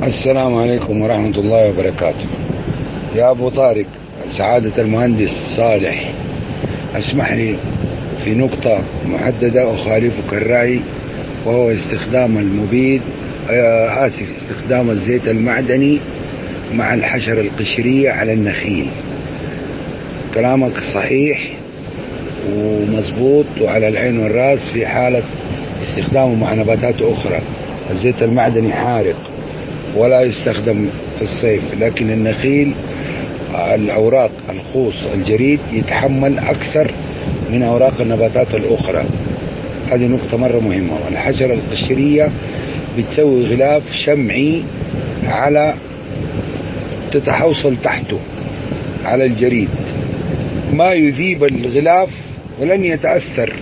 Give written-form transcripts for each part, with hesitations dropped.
السلام عليكم ورحمة الله وبركاته. يا أبو طارق، سعادة المهندس صالح، اسمح لي في نقطة محددة أخالفك الرأي، وهو استخدام المبيد استخدام الزيت المعدني مع الحشرة القشرية على النخيل. كلامك صحيح ومظبوط وعلى العين والرأس في حالة استخدامه مع نباتات أخرى. الزيت المعدني حارق ولا يستخدم في الصيف، لكن النخيل الأوراق الخوص الجريد يتحمل أكثر من أوراق النباتات الأخرى. هذه نقطة مرة مهمة. والحشرة القشرية بتسوي غلاف شمعي على تتحوصل تحته على الجريد، ما يذيب الغلاف ولن يتأثر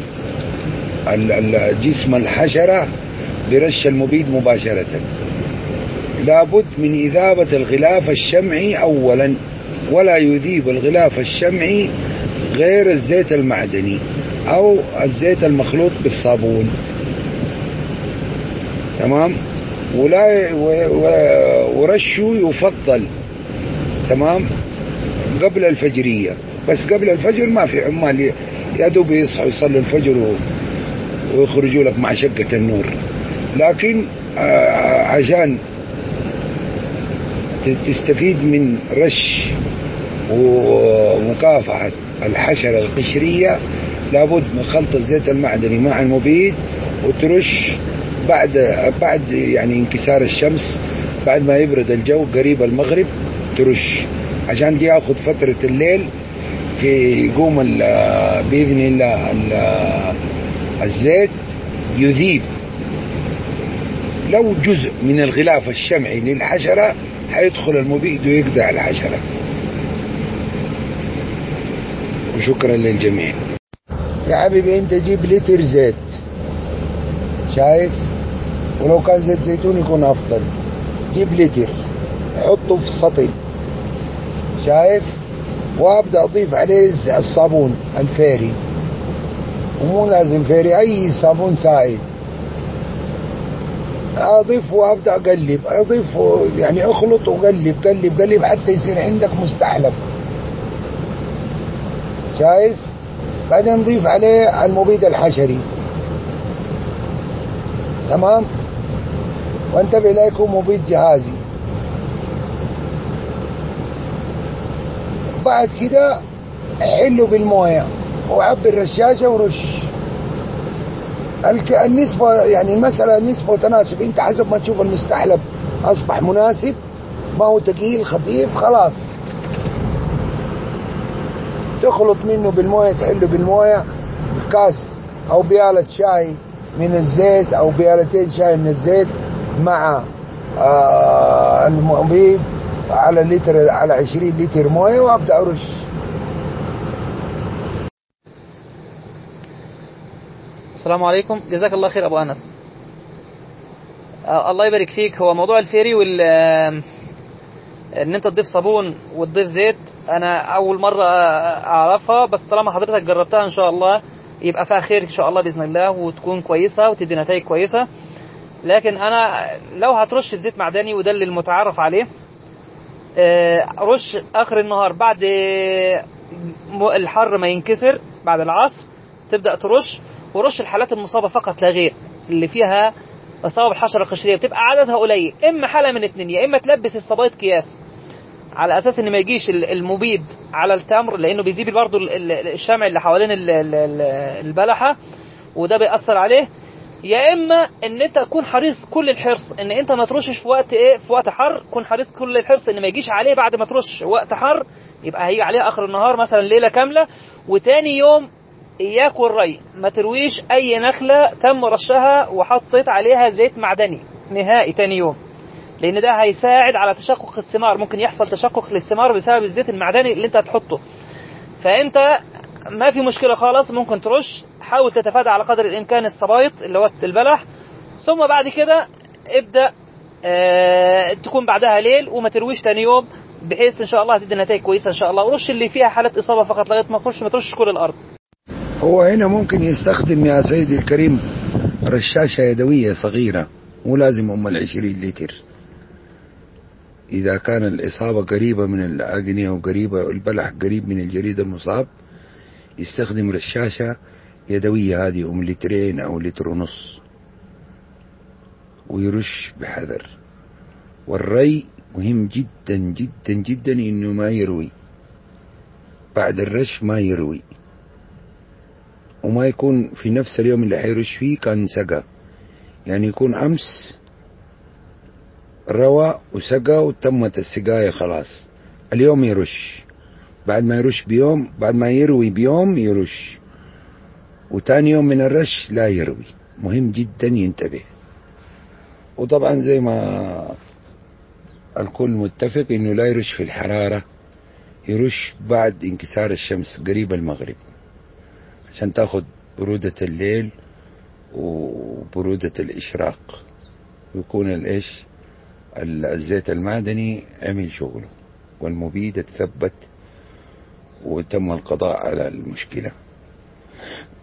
جسم الحشرة برش المبيد مباشرة. لابد من إذابة الغلاف الشمعي أولا، ولا يذيب الغلاف الشمعي غير الزيت المعدني أو الزيت المخلوط بالصابون. تمام. ورشه يفضل تمام قبل الفجرية، بس قبل الفجر ما في عمال يا دوب يصحوا يصلوا الفجر ويخرجوا لك مع شقة النور. لكن عشان تستفيد من رش ومكافحة الحشرة القشرية، لابد من خلط الزيت المعدني مع المبيد، وترش بعد يعني انكسار الشمس، بعد ما يبرد الجو قريب المغرب ترش، عشان دي ياخد فترة الليل في يقوم بإذن الله الزيت يذيب. لو جزء من الغلاف الشمعي للحشرة هيدخل المبيد ويقضي على الحشرة. وشكرا للجميع. يا حبيبي انت جيب لتر زيت، شايف؟ ولو كان زيت زيتون يكون افضل. جيب لتر حطه في سطل، شايف؟ وابدا اضيف عليه الصابون الفيري، ومو لازم فيري، اي صابون سائل اضيف وابدا اقلب، اضيف يعني اخلط وقلب قلب قلب حتى يصير عندك مستحلب، شايف؟ بعدين نضيف عليه المبيد الحشري. تمام. وانتبه لا يكون مبيد جهازي. بعد كده حله بالمويه وعبي الرشاشه ورش. النسبة يعني المسألة نسبة وتناسب، انت حسب ما تشوف المستحلب اصبح مناسب، ما هو تقيل خفيف، خلاص تخلط منه بالمويه، تحله بالمويه كاس او بيالة شاي من الزيت او بيالتين شاي من الزيت مع المبيد على لتر، على 20 لتر مويه، وابدأ ارش. السلام عليكم، جزاك الله خير أبو أنس. الله يبارك فيك. هو موضوع الفيري ان انت تضيف صابون وتضيف زيت، انا اول مرة اعرفها، بس طالما حضرتك جربتها ان شاء الله يبقى فيها خير ان شاء الله باذن الله، وتكون كويسة وتدي نتائج كويسة. لكن انا لو هترش بزيت معدني، وده اللي المتعارف عليه، رش اخر النهار بعد الحر ما ينكسر، بعد العصر تبدأ ترش، ورش الحالات المصابة فقط لا غير، اللي فيها إصابة بالحشرة القشرية بتبقى عددها قليل. إما حالة من اتنين، يا إما تلبس الصبايط أكياس على أساس إن ما يجيش المبيد على التمر، لأنه بيزيد برضو الشمع اللي حوالين البلحة، وده بيأثر عليه. يا إما إن أنت تكون حريص كل الحرص إن أنت ما ترشش في وقت في وقت حر، كون حريص كل الحرص إن ما يجيش عليه بعد ما ترش وقت حر، يبقى هيجي عليه آخر النهار مثلا ليلة كاملة، وتاني يوم إياك والري ما ترويش أي نخلة تم رشها وحطيت عليها زيت معدني نهائي تاني يوم، لأن ده هيساعد على تشقق الثمار، ممكن يحصل تشقق للثمار بسبب الزيت المعدني اللي أنت هتحطه. فأنت ما في مشكلة خالص، ممكن ترش، حاول تتفادى على قدر الإمكان الصبايط اللي هو البلح، ثم بعد كده ابدأ تكون بعدها ليل وما ترويش تاني يوم، بحيث إن شاء الله هتدي نتائج كويسة إن شاء الله. ورش اللي فيها حالة إصابة فقط لغاية ما ترش كل الأرض. هو هنا ممكن يستخدم يا سيدي الكريم رشاشة يدوية صغيرة، مو لازم 20 لتر، إذا كان الإصابة قريبة من الأغنية وقريبة البلح قريب من الجريد المصاب يستخدم رشاشة يدوية هذه لترين أو لتر ونص ويرش بحذر. والري مهم جدا جدا جدا إنه ما يروي بعد الرش، ما يروي وما يكون في نفس اليوم اللي حيرش فيه كان سقى، يعني يكون أمس روى وسقى وتمت السقاية خلاص، اليوم يرش، بعد ما يرش بيوم، بعد ما يروي بيوم يرش، وتاني يوم من الرش لا يروي. مهم جدا ينتبه. وطبعا زي ما الكل متفق انه لا يرش في الحرارة، يرش بعد انكسار الشمس قريب المغرب عشان تاخد برودة الليل وبرودة الإشراق، ويكون الزيت المعدني عمل شغله والمبيد اتثبت وتم القضاء على المشكلة.